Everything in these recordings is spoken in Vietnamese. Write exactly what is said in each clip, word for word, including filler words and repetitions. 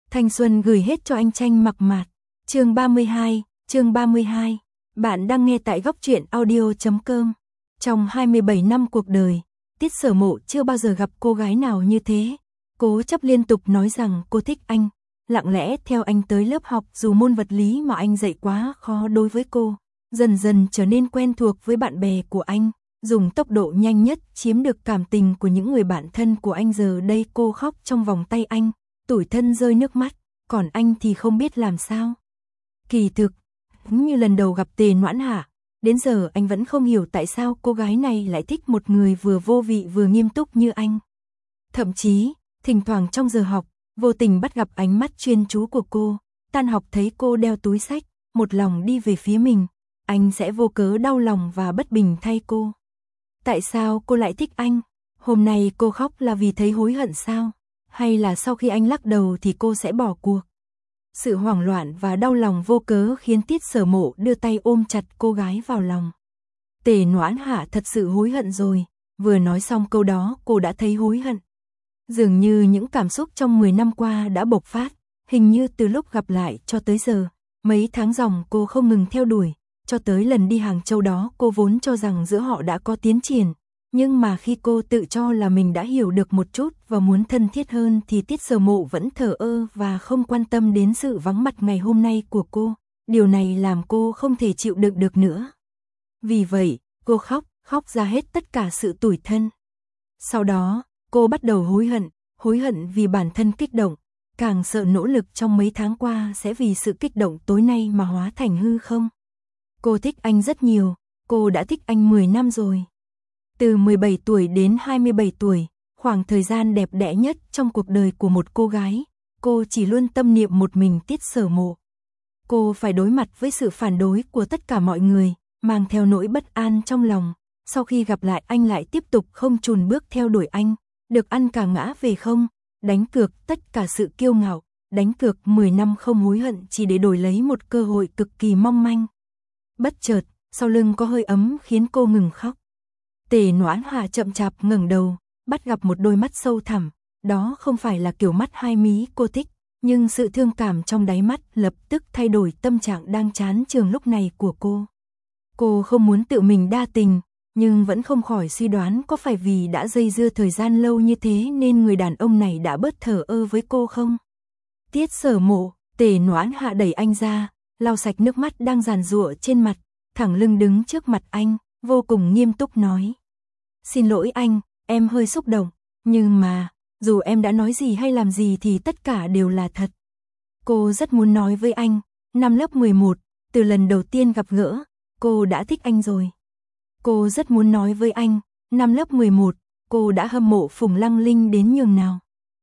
Thanh xuân gửi hết cho anh Tranh Mặc Mạt. Chương ba mươi hai, chương ba mươi hai. Bạn đang nghe tại góc truyện audio chấm com. Trong hai mươi bảy năm cuộc đời, Tiết Sở Mộ chưa bao giờ gặp cô gái nào như thế. Cố chấp liên tục nói rằng cô thích anh, lặng lẽ theo anh tới lớp học dù môn vật lý mà anh dạy quá khó đối với cô. Dần dần trở nên quen thuộc với bạn bè của anh, dùng tốc độ nhanh nhất chiếm được cảm tình của những người bạn thân của anh. Giờ đây cô khóc trong vòng tay anh, tủi thân rơi nước mắt, còn anh thì không biết làm sao. Kỳ thực, như lần đầu gặp Tề Noãn Hạ, đến giờ anh vẫn không hiểu tại sao cô gái này lại thích một người vừa vô vị vừa nghiêm túc như anh. Thậm chí, thỉnh thoảng trong giờ học, vô tình bắt gặp ánh mắt chuyên chú của cô, tan học thấy cô đeo túi xách, một lòng đi về phía mình, anh sẽ vô cớ đau lòng và bất bình thay cô. Tại sao cô lại thích anh? Hôm nay cô khóc là vì thấy hối hận sao? Hay là sau khi anh lắc đầu thì cô sẽ bỏ cuộc? Sự hoảng loạn và đau lòng vô cớ khiến Tiết Sở Mộ đưa tay ôm chặt cô gái vào lòng. Tề Noãn Hạ thật sự hối hận rồi, vừa nói xong câu đó cô đã thấy hối hận. Dường như những cảm xúc trong mười năm qua đã bộc phát, hình như từ lúc gặp lại cho tới giờ, mấy tháng dòng cô không ngừng theo đuổi, cho tới lần đi Hàng Châu đó cô vốn cho rằng giữa họ đã có tiến triển. Nhưng mà khi cô tự cho là mình đã hiểu được một chút và muốn thân thiết hơn thì Tiết Sở Mộ vẫn thờ ơ và không quan tâm đến sự vắng mặt ngày hôm nay của cô. Điều này làm cô không thể chịu đựng được nữa. Vì vậy, cô khóc, khóc ra hết tất cả sự tủi thân. Sau đó, cô bắt đầu hối hận, hối hận vì bản thân kích động, càng sợ nỗ lực trong mấy tháng qua sẽ vì sự kích động tối nay mà hóa thành hư không. Cô thích anh rất nhiều, cô đã thích anh mười năm rồi. Từ mười bảy tuổi đến hai mươi bảy tuổi, khoảng thời gian đẹp đẽ nhất trong cuộc đời của một cô gái, cô chỉ luôn tâm niệm một mình Tiết Sở Mộ. Cô phải đối mặt với sự phản đối của tất cả mọi người, mang theo nỗi bất an trong lòng. Sau khi gặp lại anh lại tiếp tục không chùn bước theo đuổi anh, được ăn cả ngã về không, đánh cược tất cả sự kiêu ngạo, đánh cược mười năm không hối hận chỉ để đổi lấy một cơ hội cực kỳ mong manh. Bất chợt, sau lưng có hơi ấm khiến cô ngừng khóc. Tề Noãn Hạ chậm chạp ngẩng đầu, bắt gặp một đôi mắt sâu thẳm, đó không phải là kiểu mắt hai mí cô thích, nhưng sự thương cảm trong đáy mắt lập tức thay đổi tâm trạng đang chán chường lúc này của cô. Cô không muốn tự mình đa tình, nhưng vẫn không khỏi suy đoán có phải vì đã dây dưa thời gian lâu như thế nên người đàn ông này đã bớt thờ ơ với cô không? Tiết Sở Mộ, Tề Noãn Hạ đẩy anh ra, lau sạch nước mắt đang giàn giụa trên mặt, thẳng lưng đứng trước mặt anh, vô cùng nghiêm túc nói. Xin lỗi anh, em hơi xúc động, nhưng mà, dù em đã nói gì hay làm gì thì tất cả đều là thật. Cô rất muốn nói với anh, năm lớp mười một, từ lần đầu tiên gặp gỡ, cô đã thích anh rồi. Cô rất muốn nói với anh, năm lớp mười một, cô đã hâm mộ Phùng Lăng Linh đến nhường nào.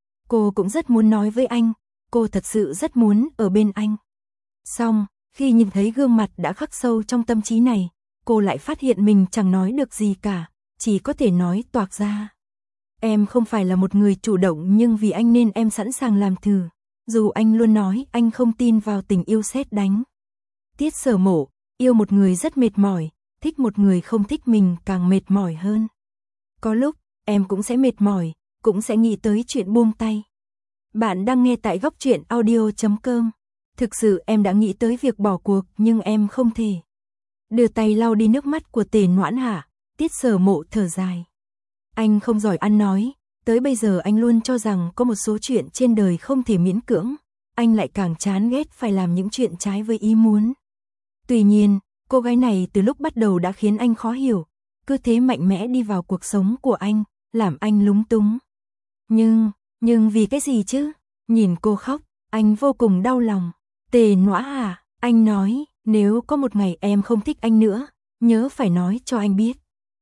Cô cũng rất muốn nói với anh, cô thật sự rất muốn ở bên anh. Xong, khi nhìn thấy gương mặt đã khắc sâu trong tâm trí này, cô lại phát hiện mình chẳng nói được gì cả, chỉ có thể nói toạc ra. Em không phải là một người chủ động nhưng vì anh nên em sẵn sàng làm thử, dù anh luôn nói anh không tin vào tình yêu sét đánh. Tiết Sở Mộ, yêu một người rất mệt mỏi, thích một người không thích mình càng mệt mỏi hơn. Có lúc, em cũng sẽ mệt mỏi, cũng sẽ nghĩ tới chuyện buông tay. Bạn đang nghe tại góc truyện audio chấm com. Thực sự em đã nghĩ tới việc bỏ cuộc nhưng em không thể. Đưa tay lau đi nước mắt của Tề Noãn Hạ, Tiết Sở Mộ thở dài. Anh không giỏi ăn nói, tới bây giờ anh luôn cho rằng có một số chuyện trên đời không thể miễn cưỡng, anh lại càng chán ghét phải làm những chuyện trái với ý muốn. Tuy nhiên, cô gái này từ lúc bắt đầu đã khiến anh khó hiểu, cứ thế mạnh mẽ đi vào cuộc sống của anh, làm anh lúng túng. Nhưng, nhưng vì cái gì chứ? Nhìn cô khóc, anh vô cùng đau lòng. Tề Noãn Hạ, anh nói, nếu có một ngày em không thích anh nữa, nhớ phải nói cho anh biết.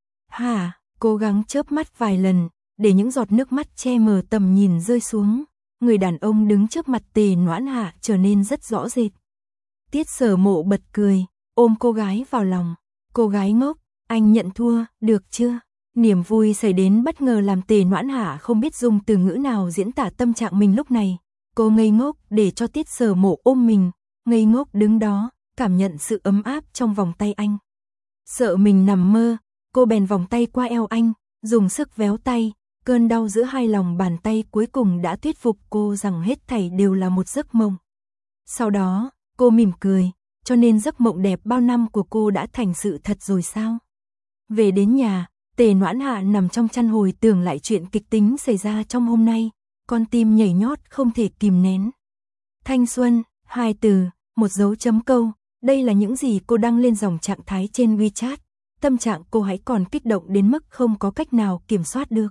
Hà, cố gắng chớp mắt vài lần, để những giọt nước mắt che mờ tầm nhìn rơi xuống. Người đàn ông đứng trước mặt Tề Noãn Hạ trở nên rất rõ rệt. Tiết Sở Mộ bật cười, ôm cô gái vào lòng. Cô gái ngốc, anh nhận thua, được chưa? Niềm vui xảy đến bất ngờ làm Tề Noãn Hạ không biết dùng từ ngữ nào diễn tả tâm trạng mình lúc này. Cô ngây ngốc để cho Tiết Sở Mộ ôm mình, ngây ngốc đứng đó, cảm nhận sự ấm áp trong vòng tay anh. Sợ mình nằm mơ, cô bèn vòng tay qua eo anh, dùng sức véo tay, Cơn đau giữa hai lòng bàn tay cuối cùng đã thuyết phục cô rằng hết thảy đều là một giấc mộng. Sau đó, cô mỉm cười, cho nên giấc mộng đẹp bao năm của cô đã thành sự thật rồi sao? Về đến nhà, Tề Noãn Hạ nằm trong chăn hồi tưởng lại chuyện kịch tính xảy ra trong hôm nay, con tim nhảy nhót không thể kìm nén. Thanh xuân, hai từ, một dấu chấm câu, đây là những gì cô đăng lên dòng trạng thái trên WeChat. Tâm trạng cô hãy còn kích động đến mức không có cách nào kiểm soát được.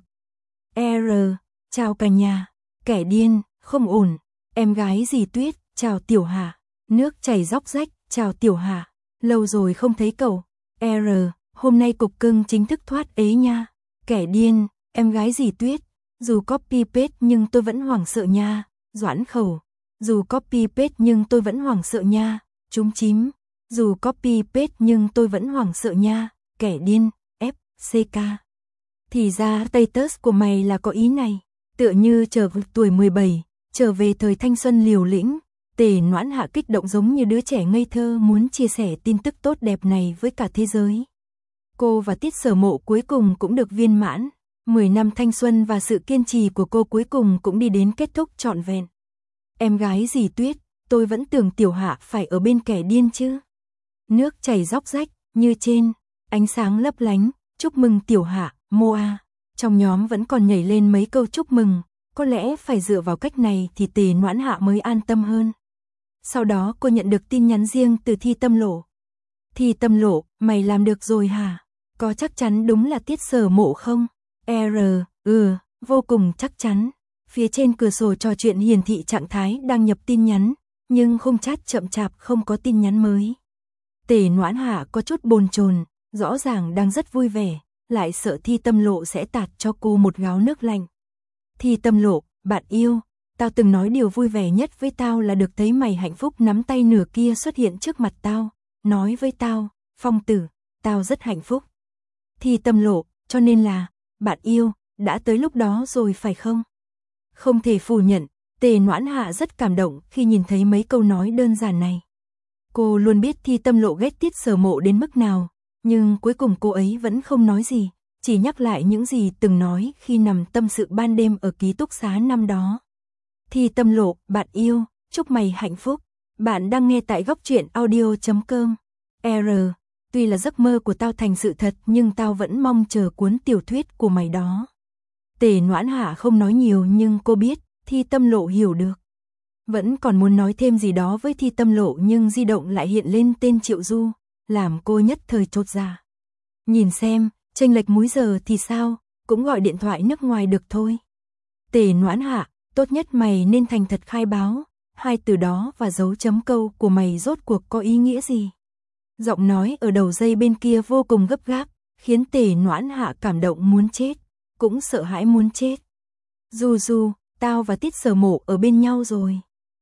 R, chào cả nhà, kẻ điên, không ổn, em gái dì Tuyết, chào Tiểu Hà, nước chảy róc rách, chào Tiểu Hà, lâu rồi không thấy cậu. R, hôm nay cục cưng chính thức thoát ế nha, kẻ điên, em gái dì Tuyết, dù copy paste nhưng tôi vẫn hoảng sợ nha, Doãn Khẩu, dù copy paste nhưng tôi vẫn hoảng sợ nha, Trúng Chím, dù copy paste nhưng tôi vẫn hoảng sợ nha, kẻ điên, F C K. Thì ra status của mày là có ý này, tựa như trở về tuổi mười bảy, trở về thời thanh xuân liều lĩnh. Tề Noãn Hạ kích động giống như đứa trẻ ngây thơ muốn chia sẻ tin tức tốt đẹp này với cả thế giới. Cô và Tiết Sở Mộ cuối cùng cũng được viên mãn, mười năm thanh xuân và sự kiên trì của cô cuối cùng cũng đi đến kết thúc trọn vẹn. Em gái dì Tuyết, tôi vẫn tưởng Tiểu Hạ phải ở bên kẻ điên chứ. Nước chảy róc rách, như trên, ánh sáng lấp lánh, chúc mừng Tiểu Hạ, Moa. Trong nhóm vẫn còn nhảy lên mấy câu chúc mừng, có lẽ phải dựa vào cách này thì Tề Noãn Hạ mới an tâm hơn. Sau đó cô nhận được tin nhắn riêng từ Thi Tâm Lộ. Thi Tâm Lộ, mày làm được rồi hả? Có chắc chắn đúng là Tiết Sở Mộ không? R, ừ, vô cùng chắc chắn. Phía trên cửa sổ trò chuyện hiển thị trạng thái đang nhập tin nhắn, nhưng khung chat chậm chạp không có tin nhắn mới. Tề Noãn Hạ có chút bồn chồn, rõ ràng đang rất vui vẻ, lại sợ Thi Tâm Lộ sẽ tạt cho cô một gáo nước lạnh. Thi Tâm Lộ, bạn yêu, tao từng nói điều vui vẻ nhất với tao là được thấy mày hạnh phúc nắm tay nửa kia xuất hiện trước mặt tao, nói với tao, Phong tử, tao rất hạnh phúc. Thi Tâm Lộ, cho nên là, bạn yêu, đã tới lúc đó rồi phải không? Không thể phủ nhận, Tề Noãn Hạ rất cảm động khi nhìn thấy mấy câu nói đơn giản này. Cô luôn biết Thi Tâm Lộ ghét Tiết Sở Mộ đến mức nào, nhưng cuối cùng cô ấy vẫn không nói gì, chỉ nhắc lại những gì từng nói khi nằm tâm sự ban đêm ở ký túc xá năm đó. Thi Tâm Lộ, bạn yêu, chúc mày hạnh phúc. Bạn đang nghe tại góc truyện audio chấm com. R, tuy là giấc mơ của tao thành sự thật nhưng tao vẫn mong chờ cuốn tiểu thuyết của mày đó. Tề Noãn Hạ không nói nhiều nhưng cô biết, Thi Tâm Lộ hiểu được. Vẫn còn muốn nói thêm gì đó với Thi Tâm Lộ nhưng di động lại hiện lên tên Triệu Du, làm cô nhất thời chột dạ. Nhìn xem, chênh lệch múi giờ thì sao, cũng gọi điện thoại nước ngoài được thôi. Tề Noãn Hạ, tốt nhất mày nên thành thật khai báo, hai từ đó và dấu chấm câu của mày rốt cuộc có ý nghĩa gì? Giọng nói ở đầu dây bên kia vô cùng gấp gáp, khiến Tề Noãn Hạ cảm động muốn chết, cũng sợ hãi muốn chết. Du Du, tao và Tiết Sở Mộ ở bên nhau rồi.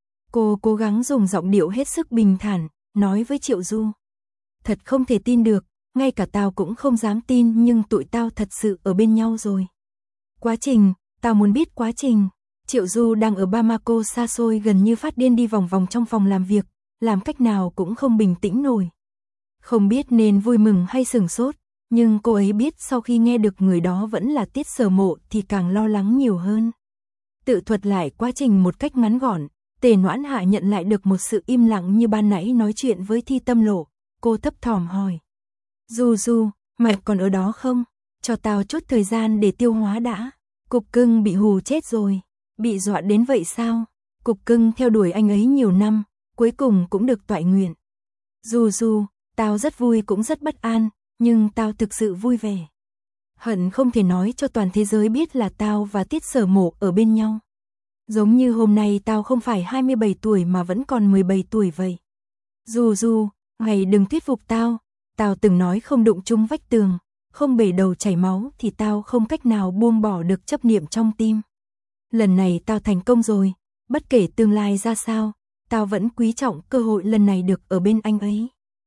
Cô cố gắng dùng giọng điệu hết sức bình thản, nói với Triệu Du. Thật không thể tin được, ngay cả tao cũng không dám tin nhưng tụi tao thật sự ở bên nhau rồi. Quá trình, tao muốn biết quá trình. Triệu Du đang ở Bamako xa xôi gần như phát điên đi vòng vòng trong phòng làm việc, làm cách nào cũng không bình tĩnh nổi. Không biết nên vui mừng hay sửng sốt, nhưng cô ấy biết sau khi nghe được người đó vẫn là Tiết Sở Mộ thì càng lo lắng nhiều hơn. Tự thuật lại quá trình một cách ngắn gọn, Tề Noãn Hạ nhận lại được một sự im lặng như ban nãy nói chuyện với Thi Tâm Lộ. Cô thấp thỏm hỏi. Du Du, mày còn ở đó không? Cho tao chút thời gian để tiêu hóa đã. Cục cưng bị hù chết rồi. Bị dọa đến vậy sao? Cục cưng theo đuổi anh ấy nhiều năm, cuối cùng cũng được toại nguyện. Du Du, tao rất vui cũng rất bất an, nhưng tao thực sự vui vẻ. Hận không thể nói cho toàn thế giới biết là tao và Tiết Sở Mộ ở bên nhau. Giống như hôm nay tao không phải hai mươi bảy tuổi mà vẫn còn mười bảy tuổi vậy. Du Du, mày đừng thuyết phục tao, tao từng nói không đụng chung vách tường, không bể đầu chảy máu thì tao không cách nào buông bỏ được chấp niệm trong tim. Lần này tao thành công rồi, bất kể tương lai ra sao, tao vẫn quý trọng cơ hội lần này được ở bên anh ấy.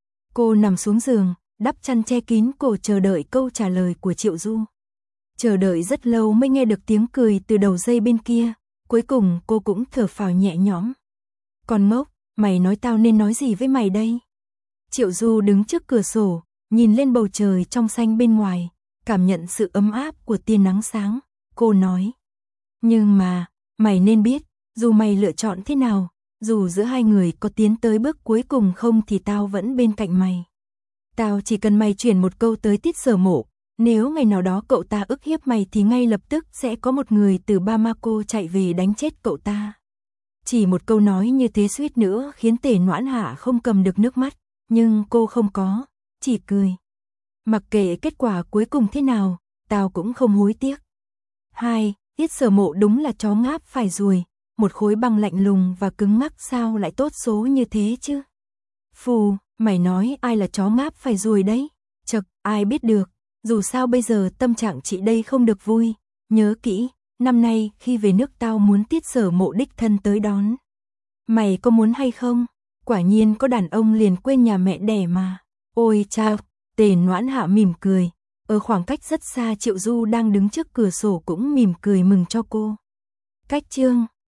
Cô nằm xuống giường, đắp chăn che kín cổ chờ đợi câu trả lời của Triệu Du. Chờ đợi rất lâu mới nghe được tiếng cười từ đầu dây bên kia, cuối cùng cô cũng thở phào nhẹ nhõm. Con ngốc, mày nói tao nên nói gì với mày đây? Triệu Du đứng trước cửa sổ, nhìn lên bầu trời trong xanh bên ngoài, cảm nhận sự ấm áp của tia nắng sáng, cô nói. Nhưng mà, mày nên biết, dù mày lựa chọn thế nào, dù giữa hai người có tiến tới bước cuối cùng không thì tao vẫn bên cạnh mày. Tao chỉ cần mày chuyển một câu tới Tiết Sở Mộ, nếu ngày nào đó cậu ta ức hiếp mày thì ngay lập tức sẽ có một người từ Bamako chạy về đánh chết cậu ta. Chỉ một câu nói như thế suýt nữa khiến Tề Noãn Hạ không cầm được nước mắt, nhưng cô không có, chỉ cười. Mặc kệ kết quả cuối cùng thế nào, tao cũng không hối tiếc. Hai, Tiết Sở Mộ đúng là chó ngáp phải ruồi, một khối băng lạnh lùng và cứng ngắc sao lại tốt số như thế chứ? Phù, mày nói ai là chó ngáp phải ruồi đấy? Chật, ai biết được, dù sao bây giờ tâm trạng chị đây không được vui, nhớ kỹ, năm nay khi về nước tao muốn Tiết Sở Mộ đích thân tới đón. Mày có muốn hay không? Quả nhiên có đàn ông liền quên nhà mẹ đẻ mà. Ôi chao, Tề Noãn Hạ mỉm cười, ở khoảng cách rất xa Triệu Du đang đứng trước cửa sổ cũng mỉm cười mừng cho cô. Cách chương